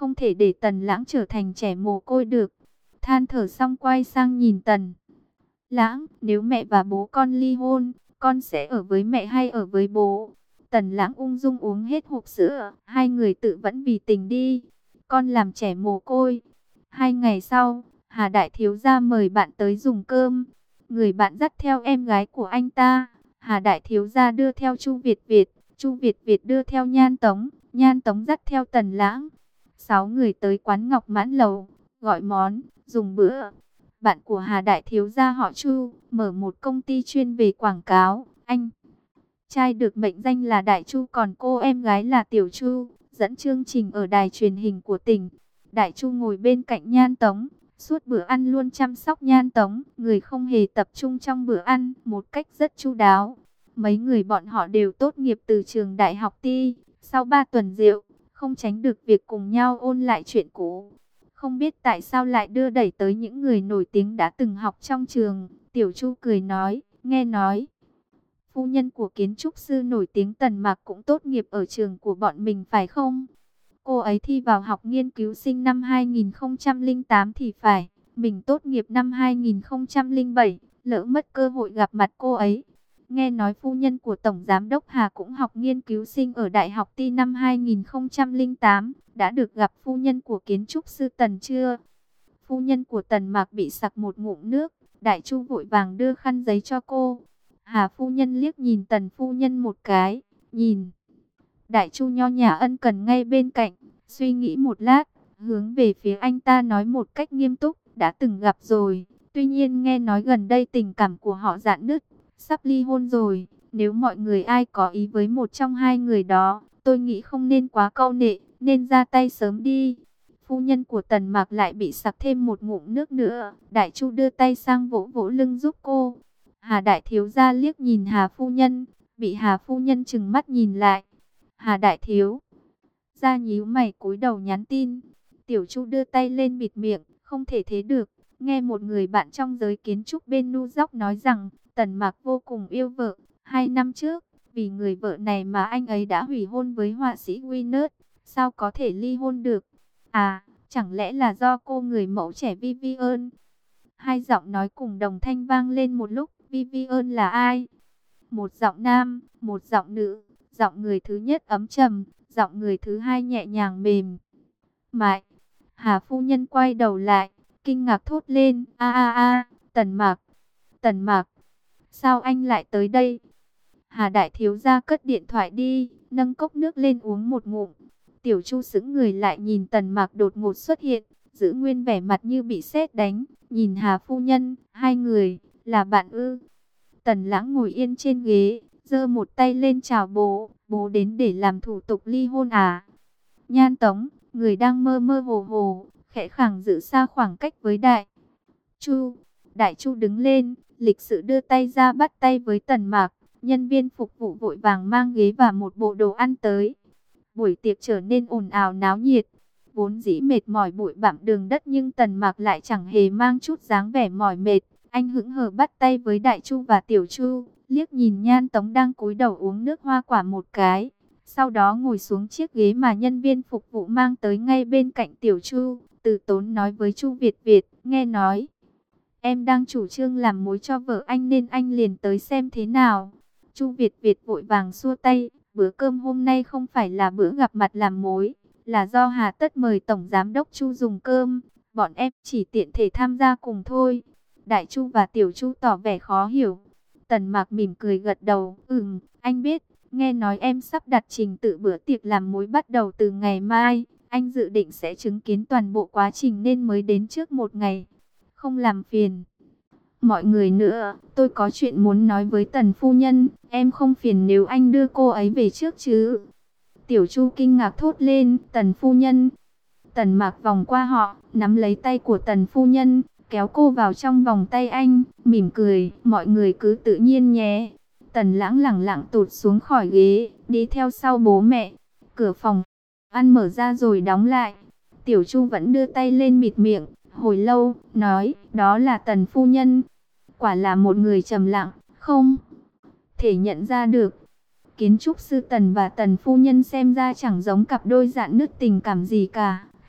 không thể để Tần Lãng trở thành trẻ mồ côi được. Than thở xong quay sang nhìn Tần Lãng, nếu mẹ và bố con ly hôn, con sẽ ở với mẹ hay ở với bố? Tần Lãng ung dung uống hết hộp sữa, hai người tự vẫn vì tình đi. Con làm trẻ mồ côi. Hai ngày sau, Hà Đại Thiếu gia mời bạn tới dùng cơm. Người bạn dắt theo em gái của anh ta. Hà Đại Thiếu gia đưa theo Chu Việt Việt, Chu Việt Việt đưa theo Nhan Tống, Nhan Tống dắt theo Tần Lãng. Sáu người tới quán Ngọc Mãn Lầu, gọi món, dùng bữa. Bạn của Hà Đại Thiếu gia họ Chu, mở một công ty chuyên về quảng cáo. Anh trai được mệnh danh là Đại Chu, còn cô em gái là Tiểu Chu, dẫn chương trình ở đài truyền hình của tỉnh. Đại Chu ngồi bên cạnh Nhan Tống, suốt bữa ăn luôn chăm sóc Nhan Tống, người không hề tập trung trong bữa ăn, một cách rất chu đáo. Mấy người bọn họ đều tốt nghiệp từ trường đại học Ti, sau ba tuần rượu, không tránh được việc cùng nhau ôn lại chuyện cũ. Không biết tại sao lại đưa đẩy tới những người nổi tiếng đã từng học trong trường. Tiểu Chu cười nói, nghe nói phu nhân của kiến trúc sư nổi tiếng Tần Mạc cũng tốt nghiệp ở trường của bọn mình phải không? Cô ấy thi vào học nghiên cứu sinh năm hai nghìn không trăm lẻ tám thì phải. Mình tốt nghiệp năm hai nghìn không trăm lẻ bảy, lỡ mất cơ hội gặp mặt cô ấy. Nghe nói phu nhân của Tổng Giám đốc Hà cũng học nghiên cứu sinh ở Đại học Ti năm hai nghìn không trăm lẻ tám. Đã được gặp phu nhân của kiến trúc sư Tần chưa? Phu nhân của Tần Mạc bị sặc một ngụm nước. Đại Chu vội vàng đưa khăn giấy cho cô. Hà phu nhân liếc nhìn Tần phu nhân một cái, nhìn Đại Chu nho nhã ân cần ngay bên cạnh, suy nghĩ một lát, hướng về phía anh ta nói một cách nghiêm túc, đã từng gặp rồi, tuy nhiên nghe nói gần đây tình cảm của họ rạn nứt, sắp ly hôn rồi. Nếu mọi người ai có ý với một trong hai người đó, tôi nghĩ không nên quá câu nệ, nên ra tay sớm đi. Phu nhân của Tần Mạc lại bị sặc thêm một ngụm nước nữa. Đại Chu đưa tay sang vỗ vỗ lưng giúp cô. Hà Đại Thiếu gia liếc nhìn Hà phu nhân, bị Hà phu nhân trừng mắt nhìn lại. Hà Đại Thiếu gia nhíu mày cúi đầu nhắn tin. Tiểu Chu đưa tay lên bịt miệng, không thể thế được. Nghe một người bạn trong giới kiến trúc bên New York nói rằng Tần Mạc vô cùng yêu vợ. Hai năm trước, vì người vợ này mà anh ấy đã hủy hôn với họa sĩ Winner. Sao có thể ly hôn được? À, chẳng lẽ là do cô người mẫu trẻ Vivian? Hai giọng nói cùng đồng thanh vang lên một lúc. Vivian là ai? Một giọng nam, một giọng nữ. Giọng người thứ nhất ấm trầm, giọng người thứ hai nhẹ nhàng mềm mại. Hà phu nhân quay đầu lại, kinh ngạc thốt lên, a a a, Tần Mạc, Tần Mạc, sao anh lại tới đây? Hà Đại Thiếu gia cất điện thoại đi, nâng cốc nước lên uống một ngụm. Tiểu Chu sững người lại nhìn Tần Mạc đột ngột xuất hiện, giữ nguyên vẻ mặt như bị sét đánh, nhìn Hà phu nhân, hai người là bạn ư? Tần Lãng ngồi yên trên ghế, giơ một tay lên chào bố, bố đến để làm thủ tục ly hôn à? Nhan Tống, người đang mơ mơ hồ hồ, khẽ khàng giữ xa khoảng cách với Đại Chu. Đại Chu đứng lên, lịch sự đưa tay ra bắt tay với Tần Mạc. Nhân viên phục vụ vội vàng mang ghế và một bộ đồ ăn tới. Buổi tiệc trở nên ồn ào náo nhiệt. Vốn dĩ mệt mỏi bụi bặm đường đất, nhưng Tần Mạc lại chẳng hề mang chút dáng vẻ mỏi mệt. Anh hững hờ bắt tay với Đại Chu và Tiểu Chu, liếc nhìn Nhan Tống đang cúi đầu uống nước hoa quả một cái. Sau đó ngồi xuống chiếc ghế mà nhân viên phục vụ mang tới ngay bên cạnh Tiểu Chu. Từ tốn nói với Chu Việt Việt, nghe nói em đang chủ trương làm mối cho vợ anh nên anh liền tới xem thế nào. Chu Việt Việt vội vàng xua tay, bữa cơm hôm nay không phải là bữa gặp mặt làm mối, là do Hà Tất mời Tổng Giám đốc Chu dùng cơm, bọn em chỉ tiện thể tham gia cùng thôi. Đại Chu và Tiểu Chu tỏ vẻ khó hiểu. Tần Mạc mỉm cười gật đầu, ừm, anh biết, nghe nói em sắp đặt trình tự bữa tiệc làm mối bắt đầu từ ngày mai, anh dự định sẽ chứng kiến toàn bộ quá trình nên mới đến trước một ngày. Không làm phiền mọi người nữa, tôi có chuyện muốn nói với Tần phu nhân, em không phiền nếu anh đưa cô ấy về trước chứ? Tiểu Chu kinh ngạc thốt lên, Tần phu nhân. Tần Mạc vòng qua họ, nắm lấy tay của Tần phu nhân, kéo cô vào trong vòng tay anh, mỉm cười, mọi người cứ tự nhiên nhé. Tần Lãng lẳng lặng tụt xuống khỏi ghế, đi theo sau bố mẹ. Cửa phòng ăn mở ra rồi đóng lại. Tiểu Chu vẫn đưa tay lên bịt miệng, hồi lâu, nói, đó là Tần phu nhân. Quả là một người trầm lặng, không thể nhận ra được. Kiến trúc sư Tần và Tần phu nhân xem ra chẳng giống cặp đôi rạn nứt tình cảm gì cả.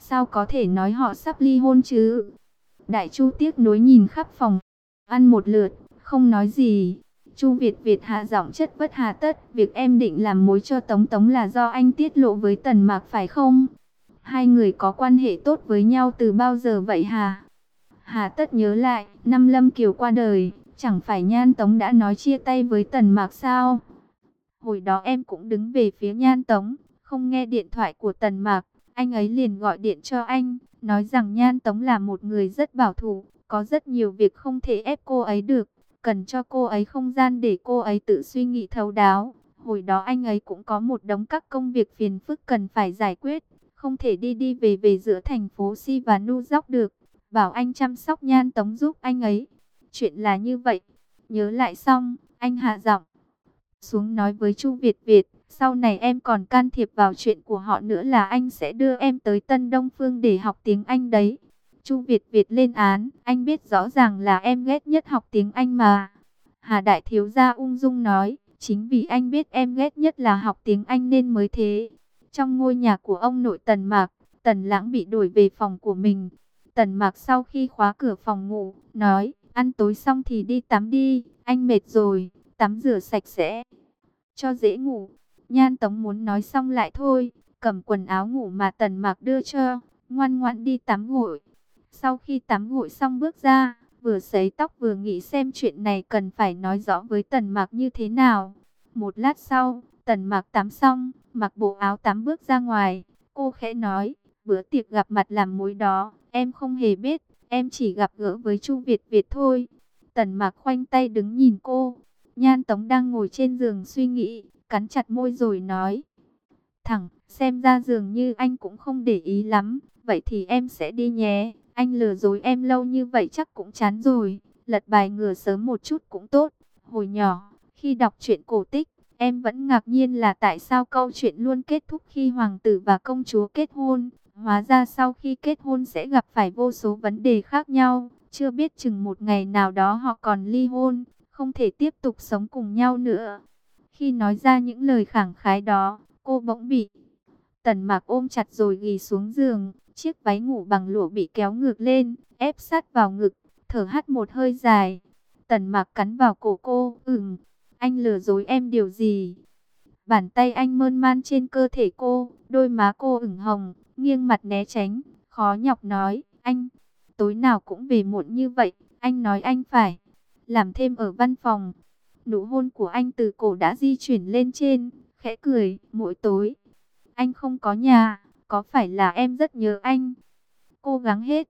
Sao có thể nói họ sắp ly hôn chứ? Đại Chu tiếc nuối nhìn khắp phòng ăn một lượt, không nói gì. Chu Việt Việt hạ giọng chất vấn hà tất, việc em định làm mối cho Tống Tống là do anh tiết lộ với Tần Mạc phải không? Hai người có quan hệ tốt với nhau từ bao giờ vậy hả? Hà tất nhớ lại, năm Lâm Kiều qua đời, chẳng phải Nhan Tống đã nói chia tay với Tần Mạc sao? Hồi đó em cũng đứng về phía Nhan Tống, không nghe điện thoại của Tần Mạc, anh ấy liền gọi điện cho anh, nói rằng Nhan Tống là một người rất bảo thủ, có rất nhiều việc không thể ép cô ấy được, cần cho cô ấy không gian để cô ấy tự suy nghĩ thấu đáo. Hồi đó anh ấy cũng có một đống các công việc phiền phức cần phải giải quyết, không thể đi đi về về giữa thành phố Si và New York được, bảo anh chăm sóc Nhan Tống giúp anh ấy. Chuyện là như vậy. Nhớ lại xong, anh hạ giọng xuống nói với Chu Việt Việt, sau này em còn can thiệp vào chuyện của họ nữa là anh sẽ đưa em tới Tân Đông Phương để học tiếng Anh đấy. Chu Việt Việt lên án, anh biết rõ ràng là em ghét nhất học tiếng Anh mà. Hà Đại Thiếu Gia ung dung nói, chính vì anh biết em ghét nhất là học tiếng Anh nên mới thế. Trong ngôi nhà của ông nội Tần Mạc, Tần Lãng bị đuổi về phòng của mình. Tần Mạc sau khi khóa cửa phòng ngủ, nói, ăn tối xong thì đi tắm đi, anh mệt rồi, tắm rửa sạch sẽ, cho dễ ngủ. Nhan Tống muốn nói xong lại thôi, cầm quần áo ngủ mà Tần Mạc đưa cho, ngoan ngoãn đi tắm gội. Sau khi tắm gội xong bước ra, vừa sấy tóc vừa nghĩ xem chuyện này cần phải nói rõ với Tần Mạc như thế nào. Một lát sau, Tần Mạc tắm xong, mặc bộ áo tắm bước ra ngoài, cô khẽ nói, bữa tiệc gặp mặt làm mối đó, em không hề biết, em chỉ gặp gỡ với Chu Việt Việt thôi. Tần Mạc khoanh tay đứng nhìn cô. Nhan Tống đang ngồi trên giường suy nghĩ, cắn chặt môi rồi nói, thẳng, xem ra dường như anh cũng không để ý lắm, vậy thì em sẽ đi nhé, anh lừa dối em lâu như vậy chắc cũng chán rồi, lật bài ngửa sớm một chút cũng tốt. Hồi nhỏ, khi đọc truyện cổ tích, em vẫn ngạc nhiên là tại sao câu chuyện luôn kết thúc khi hoàng tử và công chúa kết hôn, hóa ra sau khi kết hôn sẽ gặp phải vô số vấn đề khác nhau, chưa biết chừng một ngày nào đó họ còn ly hôn, không thể tiếp tục sống cùng nhau nữa. Khi nói ra những lời khẳng khái đó, cô bỗng bị Tần Mạc ôm chặt rồi ghì xuống giường, chiếc váy ngủ bằng lụa bị kéo ngược lên, ép sát vào ngực, thở hắt một hơi dài. Tần Mạc cắn vào cổ cô, ừm, anh lừa dối em điều gì? Bàn tay anh mơn man trên cơ thể cô, đôi má cô ửng hồng, nghiêng mặt né tránh, khó nhọc nói, anh, tối nào cũng về muộn như vậy, anh nói anh phải làm thêm ở văn phòng. Nụ hôn của anh từ cổ đã di chuyển lên trên, khẽ cười, mỗi tối anh không có nhà, có phải là em rất nhớ anh? Cố gắng hết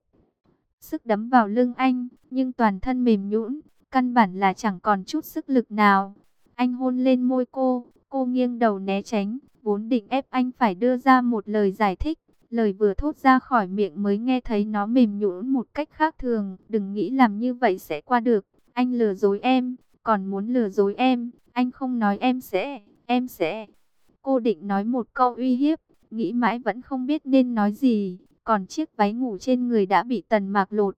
sức đấm vào lưng anh, nhưng toàn thân mềm nhũn, căn bản là chẳng còn chút sức lực nào. Anh hôn lên môi cô, cô nghiêng đầu né tránh, vốn định ép anh phải đưa ra một lời giải thích. Lời vừa thốt ra khỏi miệng mới nghe thấy nó mềm nhũn một cách khác thường. Đừng nghĩ làm như vậy sẽ qua được, anh lừa dối em, còn muốn lừa dối em, anh không nói em sẽ, em sẽ. Cô định nói một câu uy hiếp, nghĩ mãi vẫn không biết nên nói gì, còn chiếc váy ngủ trên người đã bị Tần Mạc lột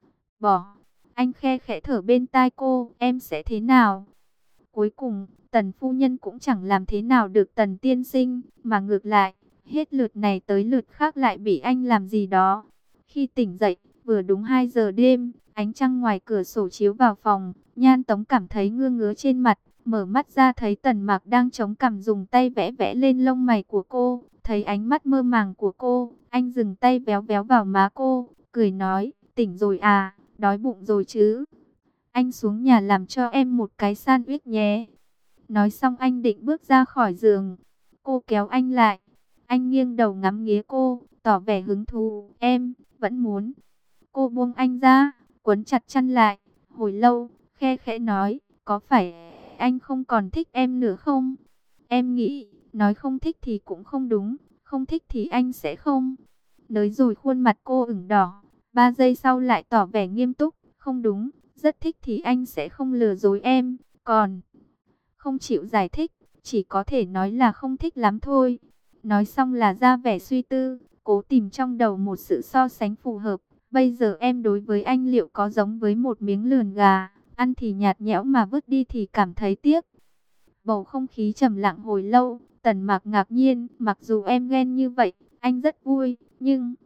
bỏ. Anh khe khẽ thở bên tai cô, em sẽ thế nào? Cuối cùng, Tần phu nhân cũng chẳng làm thế nào được Tần tiên sinh, mà ngược lại, hết lượt này tới lượt khác lại bị anh làm gì đó. Khi tỉnh dậy, vừa đúng hai giờ đêm, ánh trăng ngoài cửa sổ chiếu vào phòng, Nhan Tống cảm thấy ngứa ngứa trên mặt, mở mắt ra thấy Tần Mạc đang chống cằm dùng tay vẽ vẽ lên lông mày của cô, thấy ánh mắt mơ màng của cô, anh dừng tay véo véo vào má cô, cười nói, tỉnh rồi à, đói bụng rồi chứ? Anh xuống nhà làm cho em một cái sandwich nhé. Nói xong anh định bước ra khỏi giường, cô kéo anh lại, anh nghiêng đầu ngắm nghía cô, tỏ vẻ hứng thú, em, vẫn muốn. Cô buông anh ra, quấn chặt chăn lại, hồi lâu, khe khẽ nói, có phải anh không còn thích em nữa không? Em nghĩ, nói không thích thì cũng không đúng, không thích thì anh sẽ không. Nói rồi khuôn mặt cô ửng đỏ, ba giây sau lại tỏ vẻ nghiêm túc, không đúng, rất thích thì anh sẽ không lừa dối em, còn không chịu giải thích, chỉ có thể nói là không thích lắm thôi. Nói xong là ra vẻ suy tư, cố tìm trong đầu một sự so sánh phù hợp. Bây giờ em đối với anh liệu có giống với một miếng lườn gà, ăn thì nhạt nhẽo mà vứt đi thì cảm thấy tiếc. Bầu không khí trầm lặng hồi lâu, Tần Mạc ngạc nhiên, mặc dù em ghen như vậy, anh rất vui, nhưng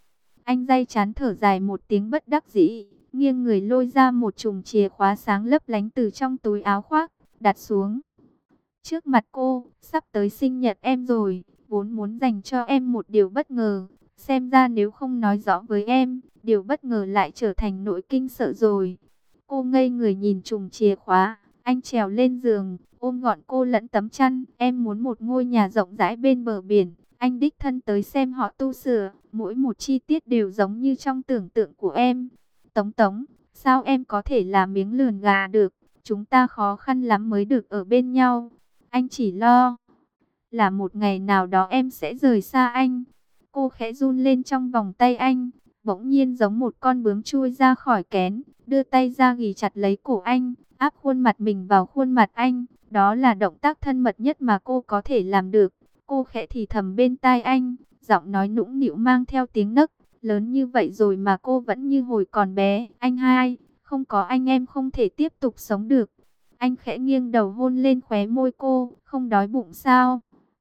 Anh day chán thở dài một tiếng bất đắc dĩ, nghiêng người lôi ra một chùm chìa khóa sáng lấp lánh từ trong túi áo khoác, đặt xuống trước mặt cô. Sắp tới sinh nhật em rồi, vốn muốn dành cho em một điều bất ngờ. Xem ra nếu không nói rõ với em, điều bất ngờ lại trở thành nỗi kinh sợ rồi. Cô ngây người nhìn chùm chìa khóa. Anh trèo lên giường, ôm gọn cô lẫn tấm chăn. Em muốn một ngôi nhà rộng rãi bên bờ biển. Anh đích thân tới xem họ tu sửa. Mỗi một chi tiết đều giống như trong tưởng tượng của em. Tống Tống, sao em có thể là miếng lườn gà được? Chúng ta khó khăn lắm mới được ở bên nhau. Anh chỉ lo là một ngày nào đó em sẽ rời xa anh. Cô khẽ run lên trong vòng tay anh, bỗng nhiên giống một con bướm chui ra khỏi kén, đưa tay ra ghì chặt lấy cổ anh, áp khuôn mặt mình vào khuôn mặt anh. Đó là động tác thân mật nhất mà cô có thể làm được. Cô khẽ thì thầm bên tai anh, giọng nói nũng nịu mang theo tiếng nấc. Lớn như vậy rồi mà cô vẫn như hồi còn bé. Anh hai, không có anh em không thể tiếp tục sống được. Anh khẽ nghiêng đầu hôn lên khóe môi cô, không đói bụng sao?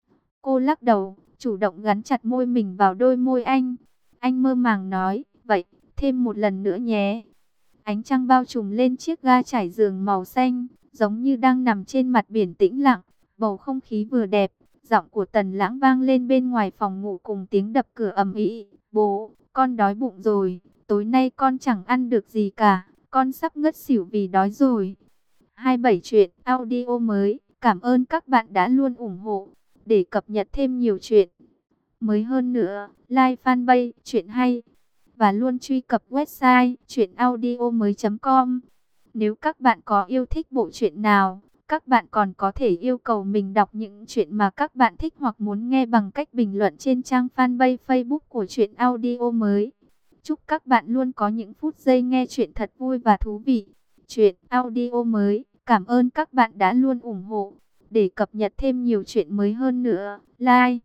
Cô lắc đầu, chủ động gắn chặt môi mình vào đôi môi anh. Anh mơ màng nói, vậy, thêm một lần nữa nhé. Ánh trăng bao trùm lên chiếc ga trải giường màu xanh, giống như đang nằm trên mặt biển tĩnh lặng. Bầu không khí vừa đẹp, giọng của Tần Lãng vang lên bên ngoài phòng ngủ cùng tiếng đập cửa ầm ĩ. Bố, con đói bụng rồi, tối nay con chẳng ăn được gì cả, con sắp ngất xỉu vì đói rồi. hai mươi bảy truyện audio mới, cảm ơn các bạn đã luôn ủng hộ. Để cập nhật thêm nhiều chuyện mới hơn nữa, like fanpage Chuyện Hay và luôn truy cập website truyện audio mới chấm com. Nếu các bạn có yêu thích bộ truyện nào, các bạn còn có thể yêu cầu mình đọc những chuyện mà các bạn thích hoặc muốn nghe bằng cách bình luận trên trang fanpage Facebook của Chuyện Audio Mới. Chúc các bạn luôn có những phút giây nghe chuyện thật vui và thú vị. Chuyện Audio Mới, cảm ơn các bạn đã luôn ủng hộ. Để cập nhật thêm nhiều chuyện mới hơn nữa, like